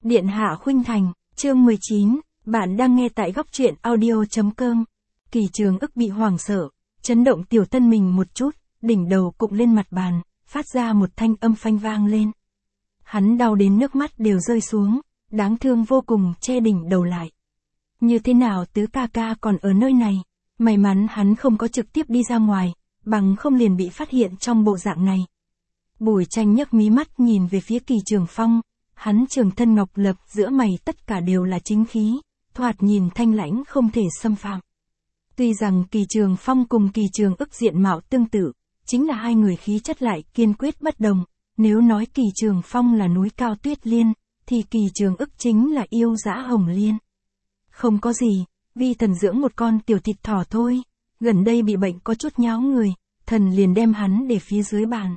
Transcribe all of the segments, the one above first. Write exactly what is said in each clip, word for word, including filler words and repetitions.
Điện hạ khuynh thành, chương mười chín, bạn đang nghe tại góc truyện audio.com. Kỳ Trường ức bị hoảng sợ, chấn động tiểu thân mình một chút, đỉnh đầu cụng lên mặt bàn, phát ra một thanh âm phanh vang lên. Hắn đau đến nước mắt đều rơi xuống, đáng thương vô cùng che đỉnh đầu lại. Như thế nào tứ ca ca còn ở nơi này? May mắn hắn không có trực tiếp đi ra ngoài, bằng không liền bị phát hiện trong bộ dạng này. Bùi Tranh nhấc mí mắt nhìn về phía Kỳ Trường Phong, hắn trường thân ngọc lập giữa mày tất cả đều là chính khí, thoạt nhìn thanh lãnh không thể xâm phạm. Tuy rằng Kỳ Trường Phong cùng Kỳ Trường ức diện mạo tương tự, chính là hai người khí chất lại kiên quyết bất đồng, nếu nói Kỳ Trường Phong là núi cao tuyết liên, thì Kỳ Trường ức chính là yêu dã hồng liên. Không có gì, vi thần dưỡng một con tiểu thịt thỏ thôi, gần đây bị bệnh có chút nháo người, thần liền đem hắn để phía dưới bàn.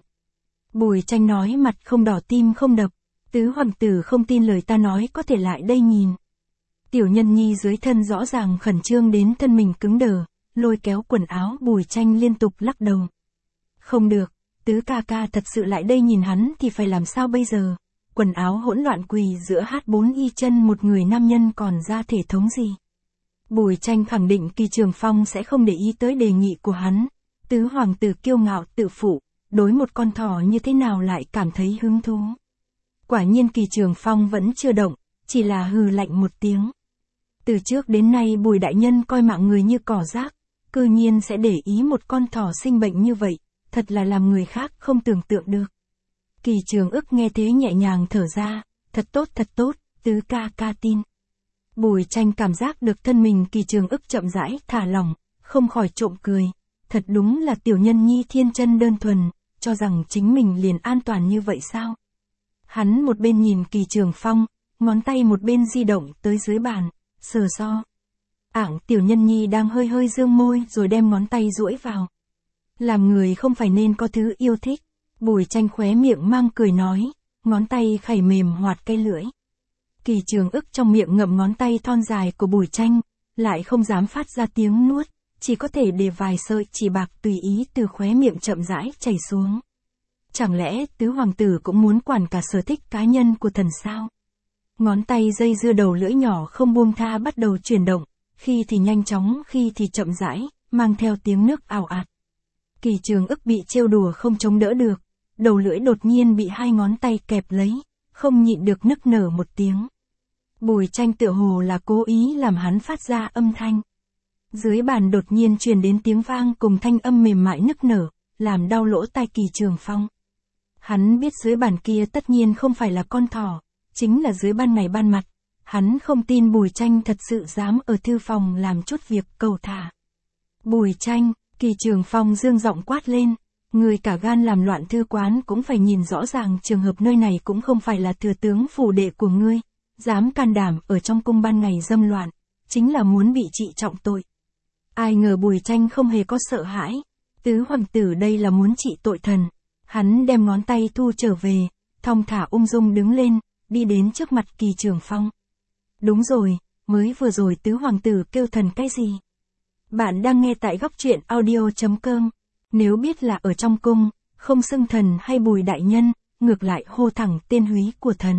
Bùi Tranh nói mặt không đỏ tim không đập, tứ hoàng tử không tin lời ta nói có thể lại đây nhìn. Tiểu nhân nhi dưới thân rõ ràng khẩn trương đến thân mình cứng đờ, lôi kéo quần áo Bùi Tranh liên tục lắc đầu. Không được, tứ ca ca thật sự lại đây nhìn hắn thì phải làm sao bây giờ? Quần áo hỗn loạn quỳ giữa hát bốn y chân một người nam nhân còn ra thể thống gì? Bùi Tranh khẳng định Kỳ Trường Phong sẽ không để ý tới đề nghị của hắn. Tứ hoàng tử kiêu ngạo tự phụ, đối một con thỏ như thế nào lại cảm thấy hứng thú. Quả nhiên Kỳ Trường Phong vẫn chưa động, chỉ là hừ lạnh một tiếng. Từ trước đến nay Bùi đại nhân coi mạng người như cỏ rác, cư nhiên sẽ để ý một con thỏ sinh bệnh như vậy, thật là làm người khác không tưởng tượng được. Kỳ Trường ức nghe thế nhẹ nhàng thở ra, thật tốt thật tốt, tứ ca ca tin. Bùi Tranh cảm giác được thân mình Kỳ Trường ức chậm rãi thả lỏng, không khỏi trộm cười, thật đúng là tiểu nhân nhi thiên chân đơn thuần, cho rằng chính mình liền an toàn như vậy sao? Hắn một bên nhìn Kỳ Trường Phong, ngón tay một bên di động tới dưới bàn, sờ so. Ảng tiểu nhân nhi đang hơi hơi dương môi rồi đem ngón tay duỗi vào. Làm người không phải nên có thứ yêu thích. Bùi Tranh khóe miệng mang cười nói, ngón tay khẩy mềm hoạt cây lưỡi. Kỳ Trường ức trong miệng ngậm ngón tay thon dài của Bùi Tranh, lại không dám phát ra tiếng nuốt, chỉ có thể để vài sợi chỉ bạc tùy ý từ khóe miệng chậm rãi chảy xuống. Chẳng lẽ tứ hoàng tử cũng muốn quản cả sở thích cá nhân của thần sao? Ngón tay dây dưa đầu lưỡi nhỏ không buông tha bắt đầu chuyển động, khi thì nhanh chóng khi thì chậm rãi, mang theo tiếng nước ào ạt. Kỳ Trường ức bị trêu đùa không chống đỡ được, đầu lưỡi đột nhiên bị hai ngón tay kẹp lấy, không nhịn được nức nở một tiếng. Bùi Tranh tựa hồ là cố ý làm hắn phát ra âm thanh. Dưới bàn đột nhiên truyền đến tiếng vang cùng thanh âm mềm mại nức nở, làm đau lỗ tai Kỳ Trường Phong. Hắn biết dưới bàn kia tất nhiên không phải là con thỏ, chính là dưới ban ngày ban mặt. Hắn không tin Bùi Tranh thật sự dám ở thư phòng làm chút việc cầu thả. Bùi Tranh, Kỳ Trường Phong dương giọng quát lên, người cả gan làm loạn thư quán cũng phải nhìn rõ ràng trường hợp nơi này cũng không phải là thừa tướng phủ đệ của ngươi, dám can đảm ở trong cung ban ngày dâm loạn, chính là muốn bị trị trọng tội. Ai ngờ Bùi Tranh không hề có sợ hãi, tứ hoàng tử đây là muốn trị tội thần. Hắn đem ngón tay thu trở về, thong thả ung dung đứng lên, đi đến trước mặt Kỳ Trường Phong. Đúng rồi, mới vừa rồi tứ hoàng tử kêu thần cái gì? Bạn đang nghe tại góc truyện audio.com. Nếu biết là ở trong cung, không xưng thần hay Bùi đại nhân, ngược lại hô thẳng tên húy của thần.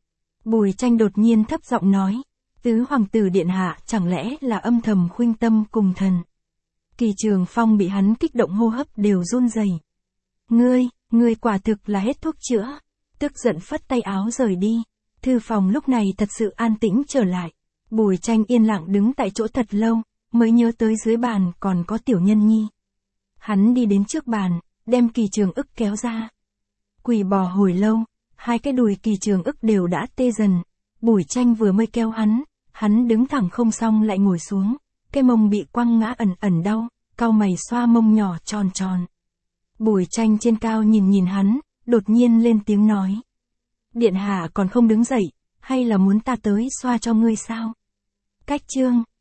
Bùi Tranh đột nhiên thấp giọng nói, tứ hoàng tử điện hạ chẳng lẽ là âm thầm khuynh tâm cùng thần? Kỳ Trường Phong bị hắn kích động hô hấp đều run rẩy. Ngươi, ngươi quả thực là hết thuốc chữa. Tức giận phất tay áo rời đi. Thư phòng lúc này thật sự an tĩnh trở lại. Bùi Tranh yên lặng đứng tại chỗ thật lâu, mới nhớ tới dưới bàn còn có tiểu nhân nhi. Hắn đi đến trước bàn, đem Kỳ Trường ức kéo ra. Quỳ bò hồi lâu, hai cái đùi Kỳ Trường ức đều đã tê dần. Bùi Tranh vừa mới kéo hắn, hắn đứng thẳng không xong lại ngồi xuống, cái mông bị quăng ngã ẩn ẩn đau, cau mày xoa mông nhỏ tròn tròn. Bùi Tranh trên cao nhìn nhìn hắn, đột nhiên lên tiếng nói. Điện hạ còn không đứng dậy, hay là muốn ta tới xoa cho ngươi sao? Cách chương.